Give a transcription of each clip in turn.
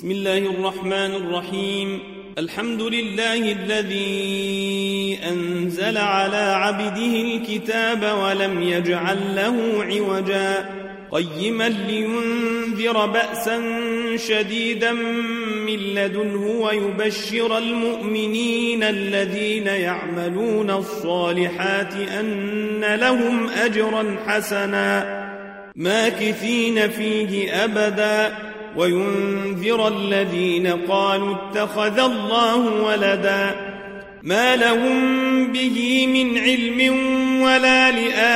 بسم الله الرحمن الرحيم. الحمد لله الذي أنزل على عبده الكتاب ولم يجعل له عوجا قيما لينذر بأسا شديدا من لدنه ويبشر المؤمنين الذين يعملون الصالحات أن لهم أجرا حسنا ماكثين فيه أبدا وينذر الذين قالوا اتخذ الله ولدا ما لهم به من علم ولا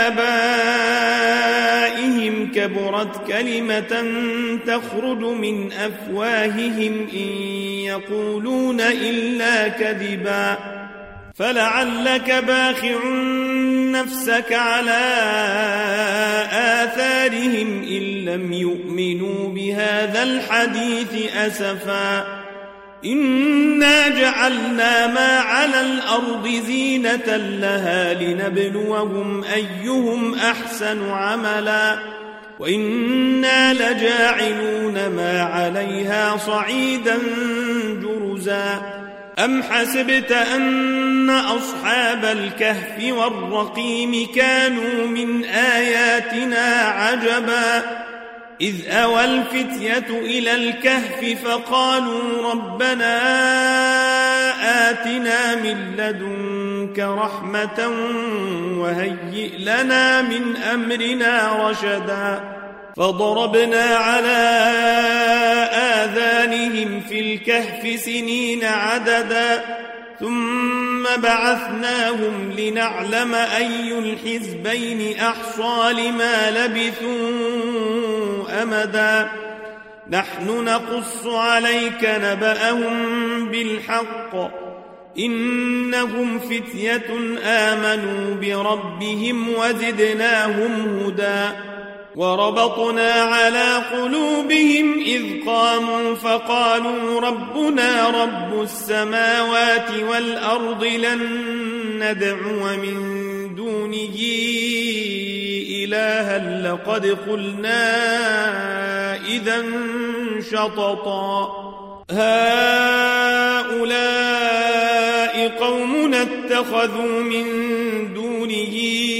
لآبائهم كبرت كلمة تخرج من أفواههم إن يقولون إلا كذبا فلعلك باخع نفسك على آثارهم إن لم يؤمنوا بهذا الحديث أسفا إنا جعلنا ما على الأرض زينة لها لنبلوهم أيهم أحسن عملا وإنا لجاعلون ما عليها صعيدا جرزا أم حسبت أن أصحاب الكهف والرقيم كانوا من آياتنا عجبا إذ أوى الفتية إلى الكهف فقالوا ربنا آتنا من لدنك رحمة وهيئ لنا من أمرنا رشدا فضربنا على آذانهم في الكهف سنين عددا ثم بعثناهم لنعلم أي الحزبين أحصى لما لبثوا أمدا نحن نقص عليك نبأهم بالحق إنهم فتية آمنوا بربهم وزدناهم هدى وربطنا على قلوبهم إذ قاموا فقالوا ربنا رب السماوات والأرض لن ندعو من دونه إلها لقد قلنا إذا شططا هؤلاء قومنا اتخذوا من دونه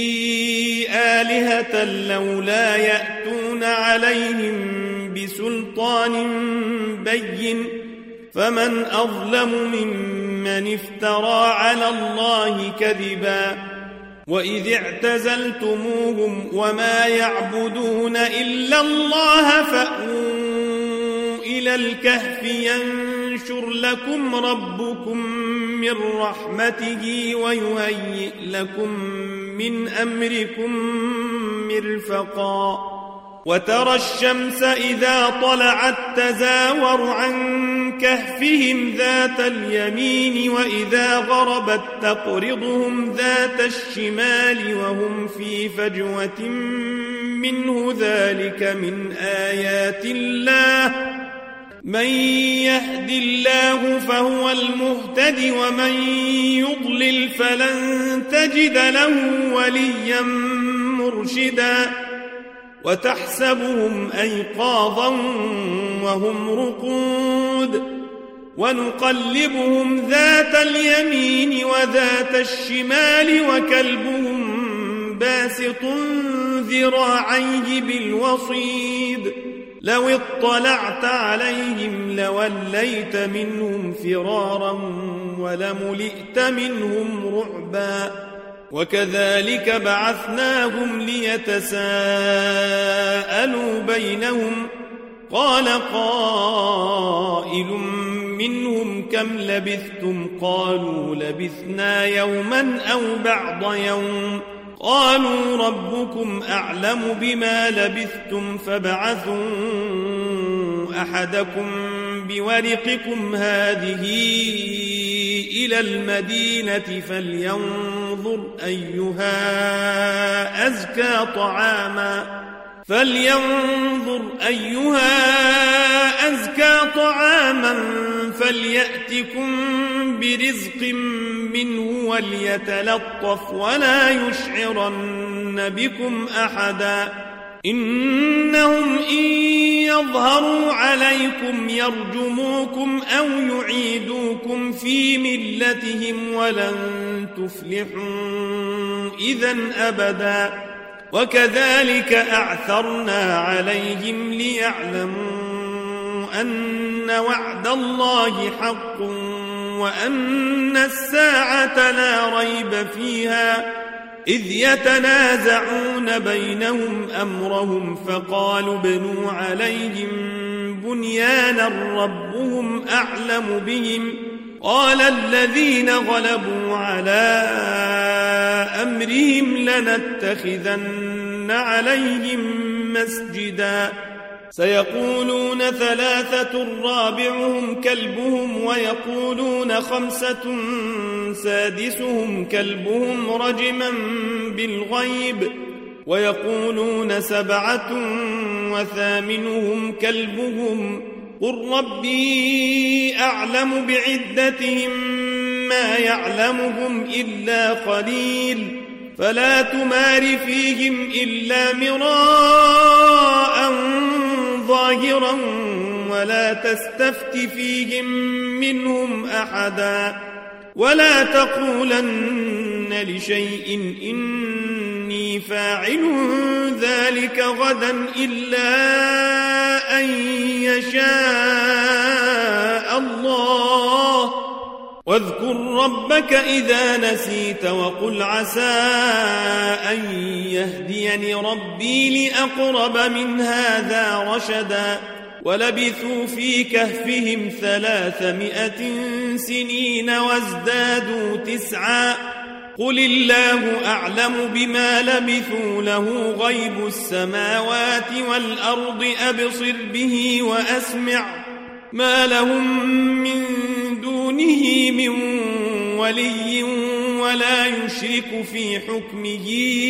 آلهة لولا يأتون عليهم بسلطان بين فمن أظلم ممن افترى على الله كذبا وإذ اعتزلتموهم وما يعبدون إلا الله فأووا إلى الكهف ينشر لكم ربكم من رحمته ويهيئ لكم من أمركم مرفقا وترى الشمس إذا طلعت تزاور عن كهفهم ذات اليمين وإذا غربت تقرضهم ذات الشمال وهم في فجوة منه ذلك من آيات الله من يهد الله فهو المهتد ومن يضلل فلن تجد له وليا مرشدا وتحسبهم أيقاظا وهم رقود ونقلبهم ذات اليمين وذات الشمال وكلبهم باسط ذراعيه بالوصيد لو اطلعت عليهم لوليت منهم فرارا ولملئت منهم رعبا وكذلك بعثناهم ليتساءلوا بينهم قال قائل منهم كم لبثتم قالوا لبثنا يوما أو بعض يوم قالوا ربكم أعلم بما لبثتم فابعثوا أحدكم بورقكم هذه إلى المدينة فلينظر أيها أزكى طعاما فليأتكم برزق منه وليتلطف ولا يشعرن بكم أحدا إنهم إن يظهروا عليكم يرجموكم أو يعيدوكم في ملتهم ولن تفلحوا إذن أبدا وكذلك أعثرنا عليهم ليعلموا أن وعد الله حق وأن الساعة لا ريب فيها إذ يتنازعون بينهم أمرهم فقالوا ابنوا عليهم بنيانا ربهم أعلم بهم قال الذين غلبوا على أمرهم لنتخذن عليهم مسجدا سيقولون ثلاثة رابعهم كلبهم ويقولون خمسة سادسهم كلبهم رجما بالغيب ويقولون سبعة وثامنهم كلبهم قل ربي أعلم بعدتهم ما يعلمهم إلا قليل فلا تمار فيهم إلا مراء ظاهرا ولا تستفت فيهم منهم أحدا ولا تقولن لشيء إني فاعل ذلك غدا إلا أن يشاء الله واذكر ربك إذا نسيت وقل عسى أن يهديني ربي لأقرب من هذا رشدا ولبثوا في كهفهم 300 سنين وازدادوا 9 قل الله أعلم بما لبثوا له غيب السماوات والأرض أبصر به وأسمع ما لهم من دونه من ولي ولا يشرك في حكمه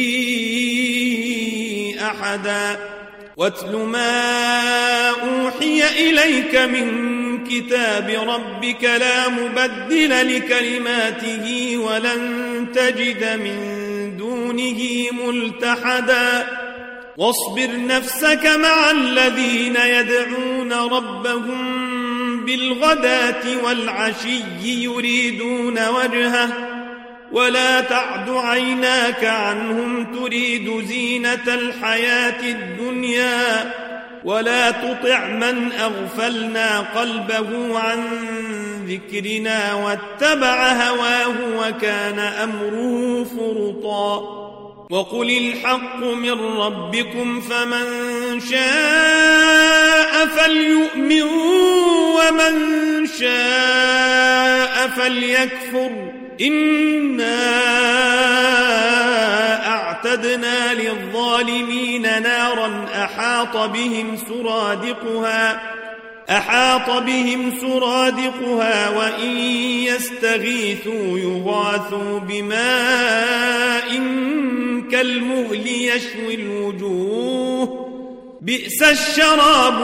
أحدا واتل ما أوحي إليك من كتاب ربك لا مبدل لكلماته ولن تجد من دونه ملتحدا واصبر نفسك مع الذين يدعون ربهم بالغداة والعشي يريدون وجهه ولا تعد عيناك عنهم تريد زينة الحياة الدنيا ولا تطع من أغفلنا قلبه عن ذكرنا واتبع هواه وكان أمره فرطا وقل الحق من ربكم فمن شاء فليؤمن ومن شاء فليكفر إنا أعتدنا للظالمين نارا أحاط بهم سرادقها وإن يستغيثوا يغاثوا بماء كالمهل يشوي الوجوه بئس الشراب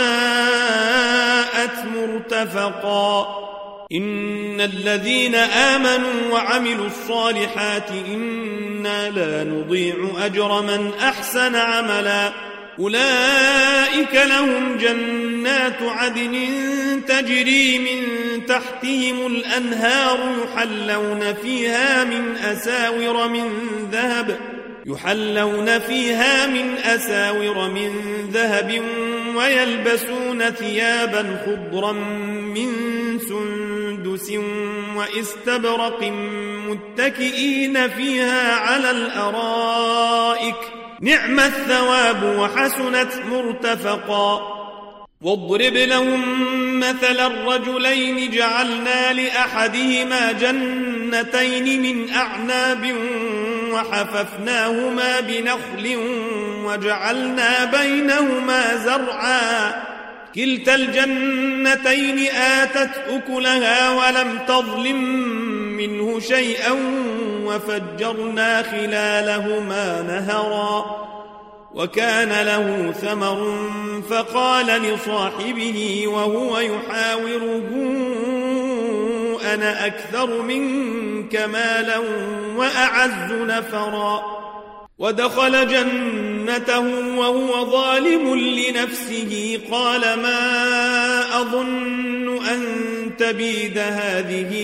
وساءت مرتفقا إن الذين آمنوا وعملوا الصالحات إنا لا نضيع أجر من أحسن عملا أولئك لهم جنات عدن تجري من تحتهم الأنهار يحلون فيها من أساور من ذهب ويلبسون ثيابا خضرا من سندس واستبرق متكئين فيها على الأرائك نعم الثواب وحسنت مرتفقا واضرب لهم مثل الرجلين جعلنا لأحدهما جنتين من أعناب وحففناهما بنخل وجعلنا بينهما زرعا كلتا الجنتين آتت أكلها ولم تظلم منه شيئا وفجرنا خلالهما نهرا وكان له ثمر فقال لصاحبه وهو يحاوره أنا أكثر منك مالا وأعز نفرا ودخل جنته جنته وهو ظالم لنفسه قال ما أظن أن تبيد هذه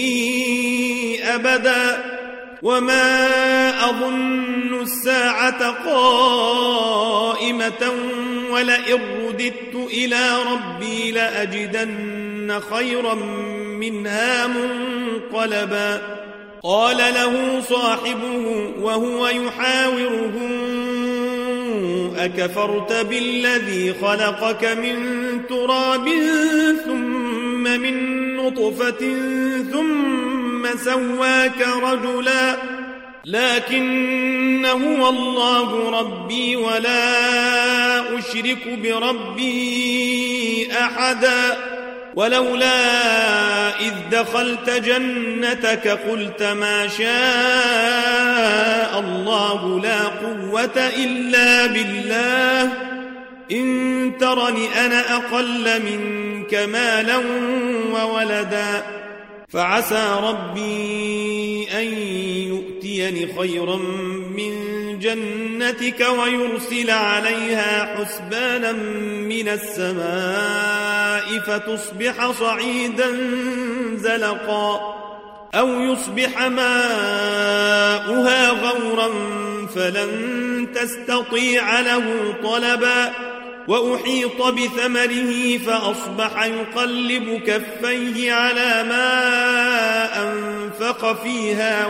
أبدا وما أظن الساعة قائمة ولئن رددت إلى ربي لأجدن خيرا منها منقلبا قال له صاحبه وهو يحاوره أكفرت بالذي خلقك من تراب ثم من نطفة ثم سواك رجلا لكن هو الله ربي ولا أشرك بربي أحدا ولولا إذ دخلت جنتك قلت ما شاء الله لا قوة إلا بالله إن ترني أنا أقل منك مالا وولدا فعسى ربي أن يؤتيني خيرا من جنتك ويرسل عليها حسبانا من السماء فتصبح صعيدا زلقا أو يصبح ماؤها غورا فلن تستطيع له طلبا وأحيط بثمره فأصبح يقلب كفيه على ما أنفق فيها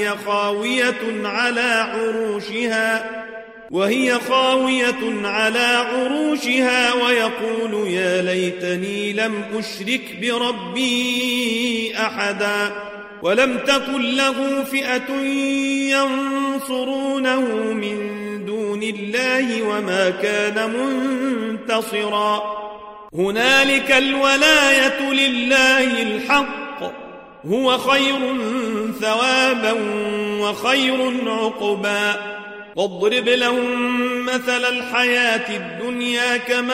وهي خاوية على عروشها ويقول يا ليتني لم أشرك بربي أحدا ولم تكن له فئة ينصرونه من دون الله وما كان منتصرا هنالك الولاية لله الحق هو خير ثوابا وخير عقبا واضرب لهم مثل الحياة الدنيا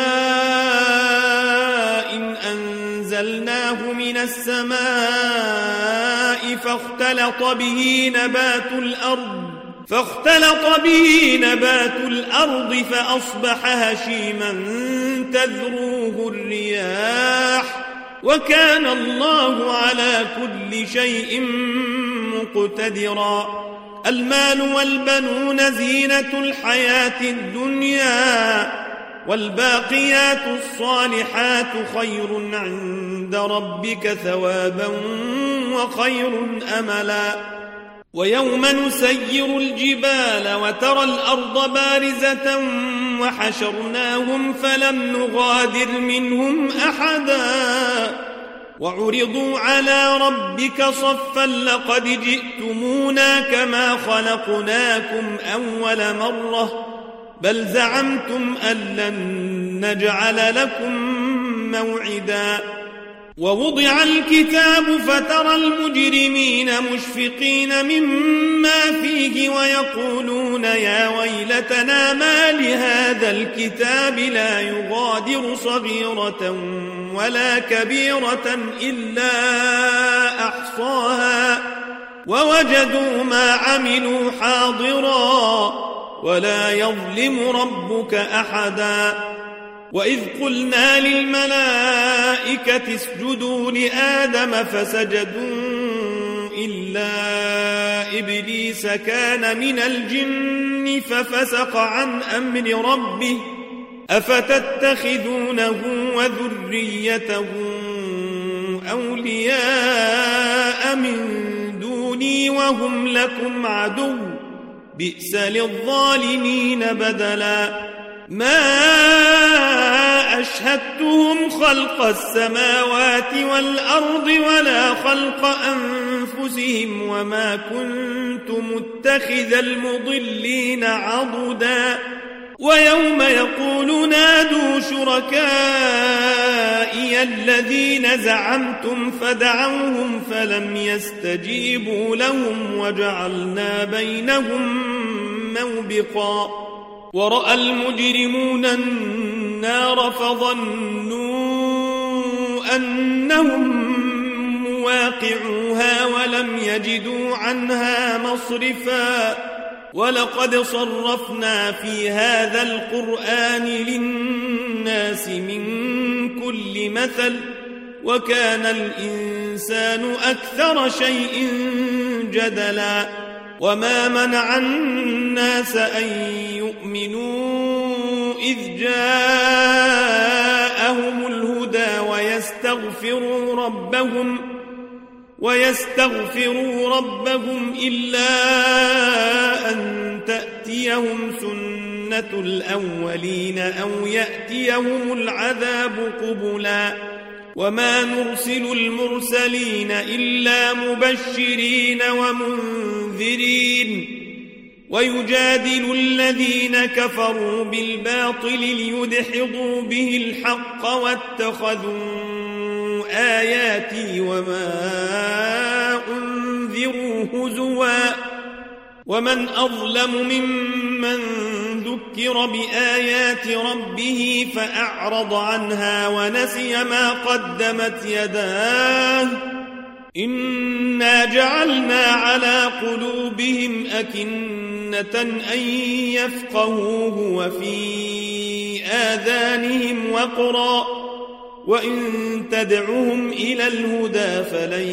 كماء إن أنزلناه من السماء فاختلط به نبات الأرض فأصبح هشيما تذروه الرياح وكان الله على كل شيء مقتدرا المال والبنون زينة الحياة الدنيا والباقيات الصالحات خير عند ربك ثوابا وخير أملا ويوم نسير الجبال وترى الأرض بارزة وحشرناهم فلم نغادر منهم أحدا وعرضوا على ربك صفا لقد جئتمونا كما خلقناكم أول مرة بل زعمتم أن لن نجعل لكم موعدا ووضع الكتاب فترى المجرمين مشفقين مما فيه ويقولون يا ويلتنا ما لهذا الكتاب لا يغادر صغيرة ولا كبيرة إلا أحصاها ووجدوا ما عملوا حاضرا ولا يظلم ربك أحدا وإذ قلنا للملائكة اسجدوا لآدم فسجدوا إلا إبليس كان من الجن ففسق عن أمر ربه أفتتخذونه وذريته أولياء من دوني وهم لكم عدو بئس للظالمين بدلا ما أشهدتهم خلق السماوات والأرض ولا خلق أنفسهم وما كنت متخذ المضلين عضدا ويوم يقول نادوا شركائي الذين زعمتم فدعوهم فلم يستجيبوا لهم وجعلنا بينهم موبقا ورأى المجرمون النار فظنوا أنهم مواقعوها ولم يجدوا عنها مصرفا ولقد صرفنا في هذا القرآن للناس من كل مثل وكان الإنسان أكثر شيء جدلا وما منع الناس أن يؤمنوا إذ جاءهم الهدى ويستغفروا ربهم إلا أن تأتيهم سنة الأولين أو يأتيهم العذاب قبلا وما نرسل المرسلين إلا مبشرين ومنذرين ويجادل الذين كفروا بالباطل ليدحضوا به الحق واتخذوا آياتي وما أنذروا هزوا ومن أظلم ممن ذكر بآيات ربه فأعرض عنها ونسي ما قدمت يداه إنا جعلنا على قلوبهم أكنة أن يفقهوه وفي آذانهم وقرا وإن تدعهم إلى الهدى فلن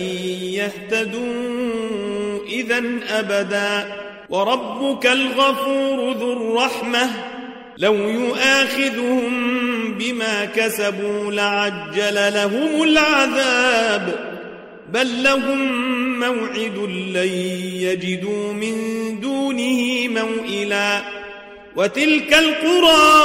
يهتدوا إذن أبدا وربك الغفور ذو الرحمة لو يؤاخذهم بما كسبوا لعجل لهم العذاب بل لهم موعد لن يجدوا من دونه موئلا وتلك القرى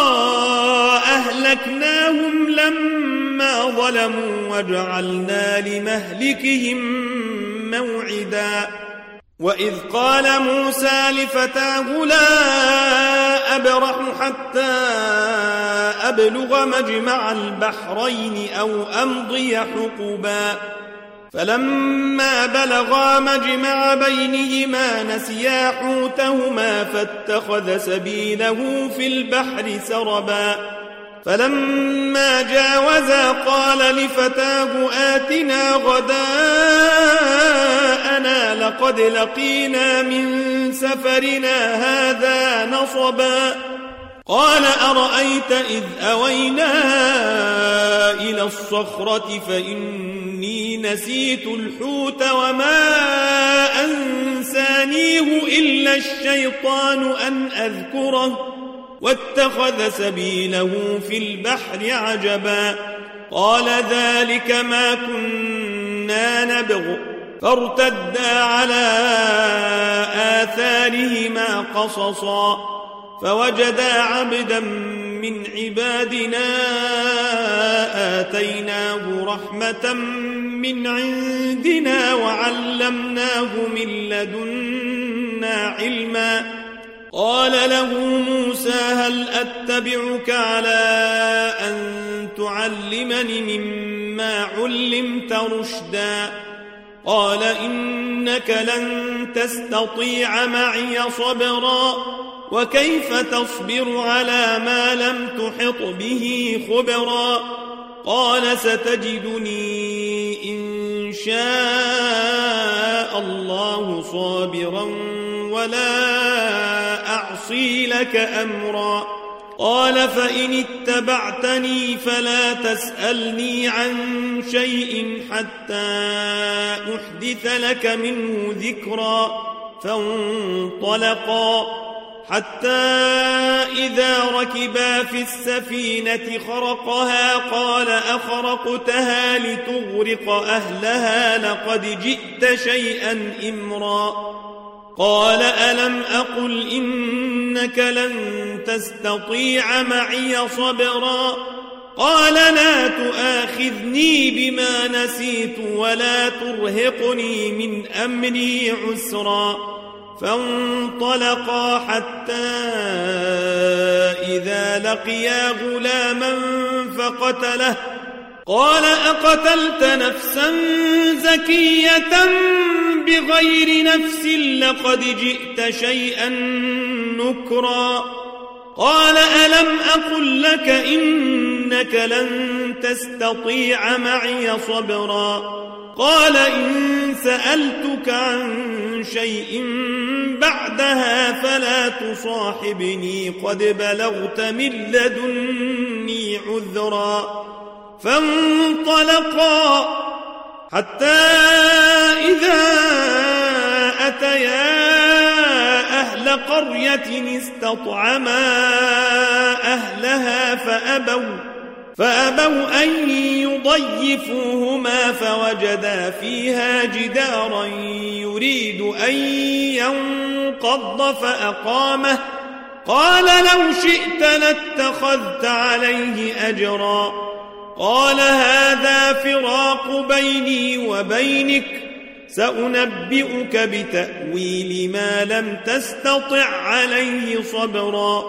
أهلكناهم لما ظلموا وجعلنا لمهلكهم موعدا وإذ قال موسى لفتاه لا أبرح حتى أبلغ مجمع البحرين أو أمضي حقبا فلما بلغا مجمع بينهما نسيا حوتهما فاتخذ سبيله في البحر سربا فلما جاوزا قال لفتاه آتنا غداءنا لقد لقينا من سفرنا هذا نصبا قال أرأيت إذ أوينا إلى الصخرة فإني نسيت الحوت وما أنسانيه إلا الشيطان أن أذكره واتخذ سبيله في البحر عجبا قال ذلك ما كنا نبغ فارتدا على آثارهما قصصا فوجدا عبدا من عبادنا آتيناه رحمة من عندنا وعلمناه من لدنا علما قال له موسى هل أتبعك على أن تعلمني مما علمت رشدا قال إنك لن تستطيع معي صبرا وكيف تصبر على ما لم تحط به خبرا قال ستجدني إن شاء الله صابرا ولا أعصي لك أمرا قال فإن اتبعتني فلا تسألني عن شيء حتى أحدث لك منه ذكرا فانطلقا حتى إذا ركبا في السفينة خرقها قال أخرقتها لتغرق أهلها لقد جئت شيئا إمرا قال ألم أقل إنك لن تستطيع معي صبرا قال لا تؤاخذني بما نسيت ولا ترهقني من أمري عسرا فانطلقا حتى إذا لقيا غلاما فقتله قال أقتلت نفسا زكية بغير نفس لقد جئت شيئا نكرا قال ألم أقل لك إنك لن تستطيع معي صبرا قال إن سألتك عن شيء بعدها فلا تصاحبني قد بلغت من لدني عذرا فانطلقا حتى إذا أتيا أهل قرية استطعما أهلها فأبوا أن يضيفوهما فوجدا فيها جدارا يريد أن ينقض فأقامه قال لو شئت لاتخذت عليه أجرا قال هذا فراق بيني وبينك سأنبئك بتأويل ما لم تستطع عليه صبرا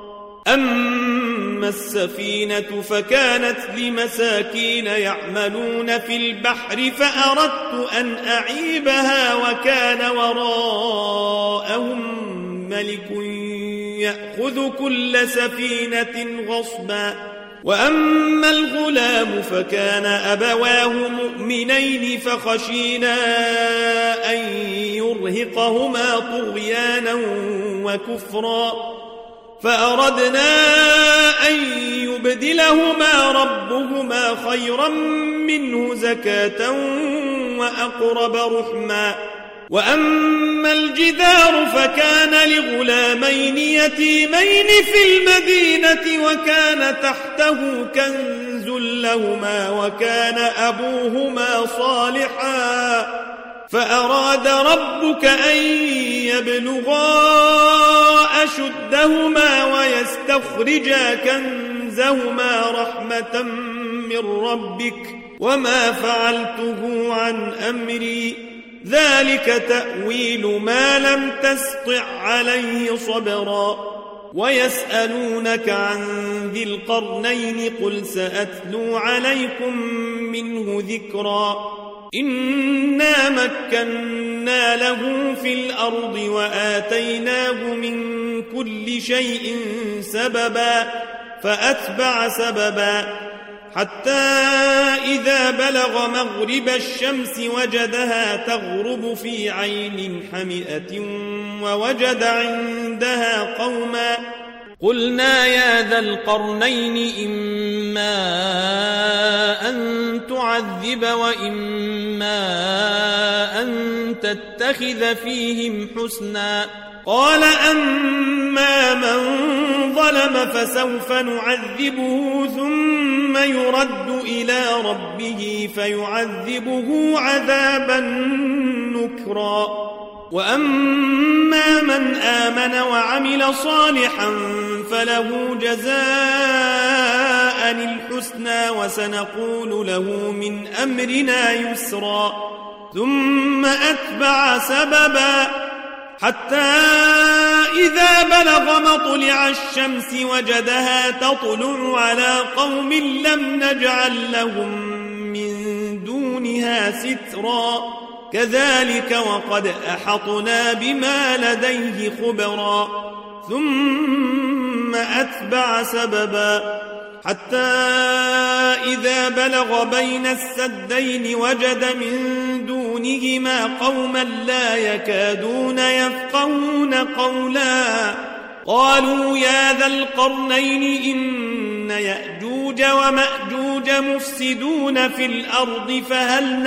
أما السفينة فكانت لمساكين يعملون في البحر فأردت أن أعيبها وكان وراءهم ملك يأخذ كل سفينة غصبا وأما الغلام فكان أبواه مؤمنين فخشينا أن يرهقهما طغيانا وكفرا فأردنا أن يبدلهما ربهما خيرا منه زكاة وأقرب رحما وأما الجدار فكان لغلامين يتيمين في المدينة وكان تحته كنز لهما وكان أبوهما صالحا فأراد ربك أن يبلغا أشدهما ويستخرجا كنزهما رحمة من ربك وما فعلته عن أمري ذلك تأويل ما لم تسطع عليه صبرا ويسألونك عن ذي القرنين قل سأتلو عليكم منه ذكرا إنا مكنا له في الأرض وآتيناه من كل شيء سببا فأتبع سببا حتى إذا بلغ مغرب الشمس وجدها تغرب في عين حمئة ووجد عندها قوما قلنا يا ذا القرنين إما أن تعذب وإما أن تتخذ فيهم حسنا قال أما من ظلم فسوف نعذبه ثم يرد إلى ربه فيعذبه عذابا نكرا وأما من آمن وعمل صالحا فله جزاء الحسنى وسنقول له من أمرنا يسرا ثم أتبع سببا حتى إذا بلغ مطلع الشمس وجدها تطلع على قوم لم نجعل لهم من دونها سترا كذلك وقد أحطنا بما لديه خبرا ثم أتبع سببا حتى إذا بلغ بين السدين وجد من دونهما قوما لا يكادون يفقهون قولا قالوا يا ذا القرنين إن يأجوج ومأجوج مفسدون في الأرض فهل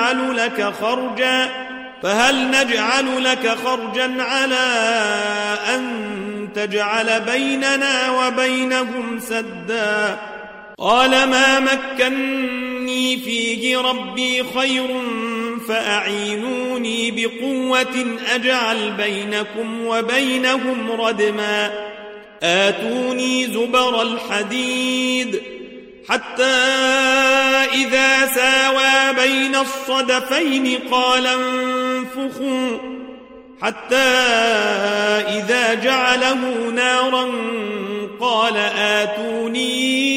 نجعل لك خرجا على أن تجعل بيننا وبينهم سدا قال ما مكني فيه ربي خير فأعينوني بقوة أجعل بينكم وبينهم ردما آتوني زبر الحديد حتى إذا ساوى بين الصدفين قال انفخوا حتى إذا جعله نارا قال آتوني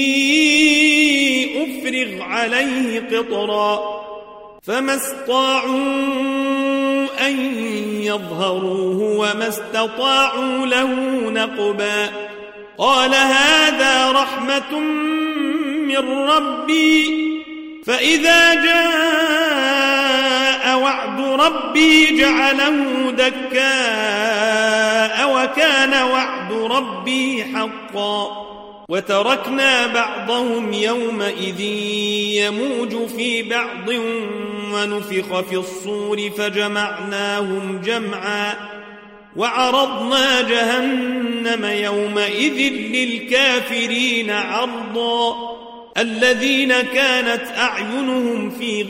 أفرغ عليه قطرا فما استطاعوا أن يظهروه وما استطاعوا له نقبا قال هذا رحمة من ربي فإذا جاء ربي جعله دكاء وكان وعد ربي حقا وتركنا بعضهم يومئذ يموج في بعض ونفخ في الصور فجمعناهم جمعا وعرضنا جهنم يومئذ للكافرين عرضا الذين كانت أعينهم في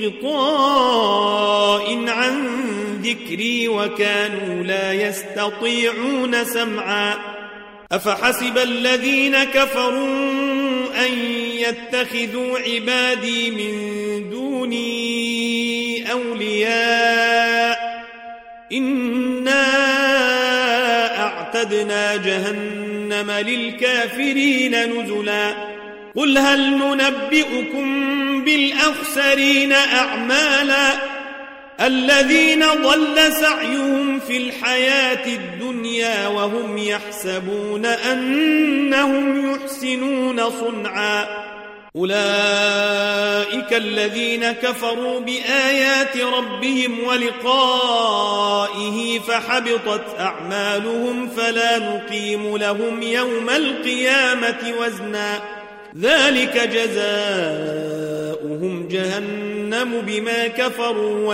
غطاء عن ذكري وكانوا لا يستطيعون سمعا أفحسب الذين كفروا أن يتخذوا عبادي من دوني أولياء إنا أعتدنا جهنم للكافرين نزلا قل هل ننبئكم بالأخسرين أعمالا الذين ضل سعيهم في الحياة الدنيا وهم يحسبون أنهم يحسنون صنعا أولئك الذين كفروا بآيات ربهم ولقائه فحبطت أعمالهم فلا نقيم لهم يوم القيامة وزنا ذلك جزاؤهم جهنم بما كفروا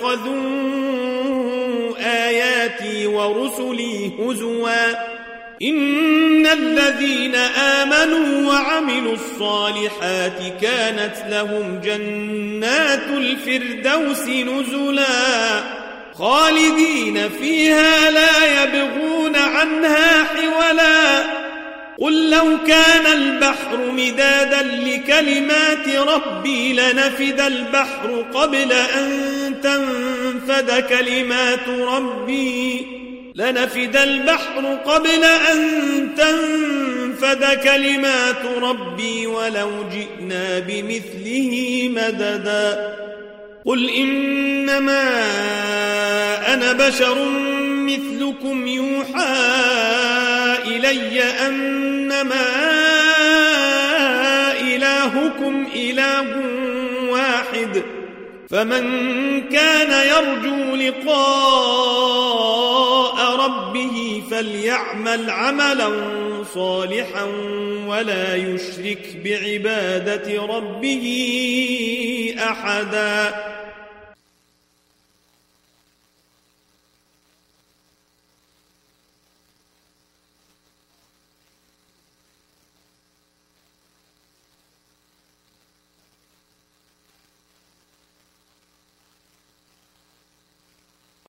واتخذوا آياتي ورسلي هزوا إن الذين آمنوا وعملوا الصالحات كانت لهم جنات الفردوس نزلا خالدين فيها لا يبغون عنها حولا قل لو كان البحر مدادا لكلمات ربي لنفد البحر قبل أن تنفد كلمات ربي ولو جئنا بمثله مددا قل إنما أنا بشر مثلكم يوحى إلي أنما إلهكم إله واحد فمن كان يرجو لقاء ربه فليعمل عملا صالحا ولا يشرك بعبادة ربه أحدا